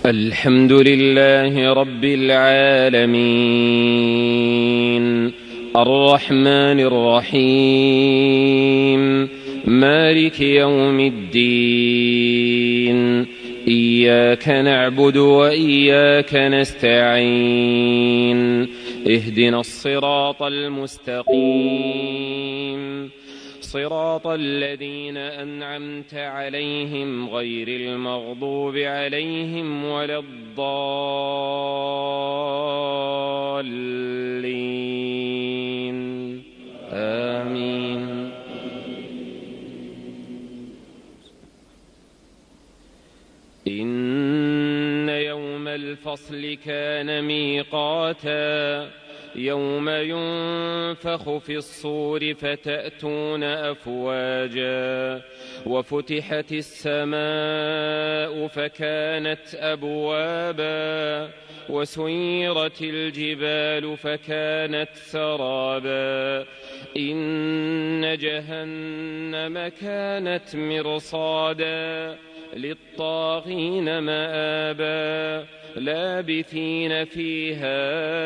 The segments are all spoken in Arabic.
الحمد لله رب العالمين الرحمن الرحيم مالك يوم الدين إياك نعبد وإياك نستعين اهدنا الصراط المستقيم صراط الذين أنعمت عليهم غير المغضوب عليهم ولا الضالين آمين. إن يوم الفصل كان ميقاتا يوم ينفخ في الصور فتأتون أفواجا وفتحت السماء فكانت أبوابا وسيرت الجبال فكانت سرابا إن جهنم كانت مرصادا للطاغين مآبا لابثين فيها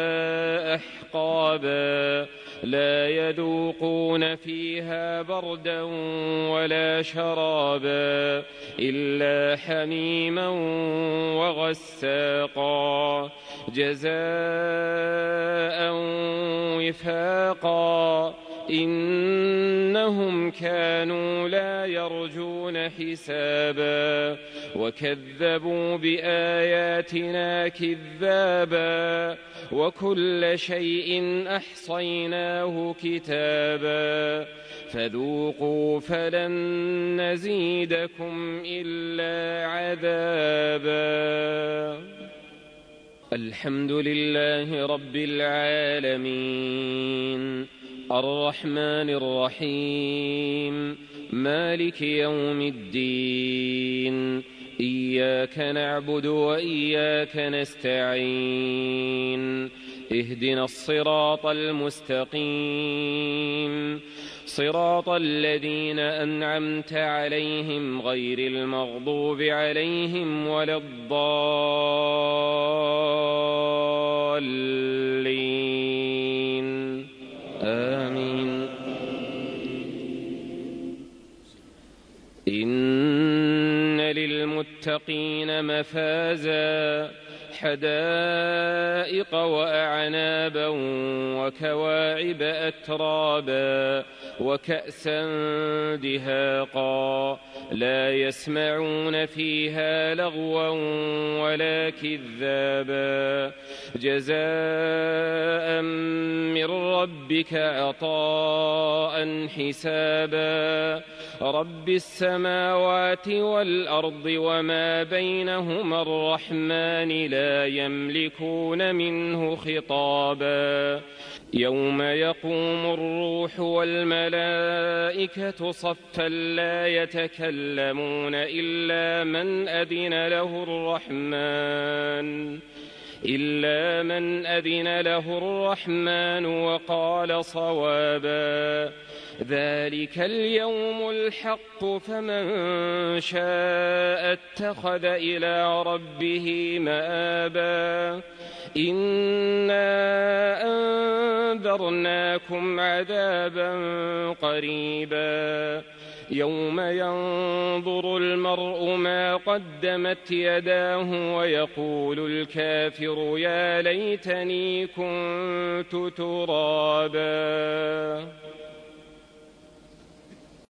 أحقابا لا يذوقون فيها بردا ولا شرابا إلا حميما وغساقا جزاء وفاقا إنهم كانوا لا يرجون حسابا وكذبوا بآياتنا كذابا وكل شيء أحصيناه كتابا فذوقوا فلن نزيدكم إلا عذابا. الحمد لله رب العالمين الرحمن الرحيم مالك يوم الدين إياك نعبد وإياك نستعين اهدنا الصراط المستقيم صراط الذين أنعمت عليهم غير المغضوب عليهم ولا الضالين آمين. إن للمتقين مفازا حدائق وأعنابا وكواعب أترابا وكأسا دهاقا لا يسمعون فيها لغوا ولا كذابا جزاء من ربك عطاء حسابا رب السماوات والأرض وما بينهما الرحمن لا يملكون منه خطابا يوم يقوم الروح والملائكة صفا لا يتكلمون إلا من أذن له الرحمن وقال صوابا ذلك اليوم الحق فمن شاء اتخذ إلى ربه مآبا إنا أنذرناكم عذابا قريبا يوم ينظر المرء ما قدمت يداه ويقول الكافر يا ليتني كنت ترابا.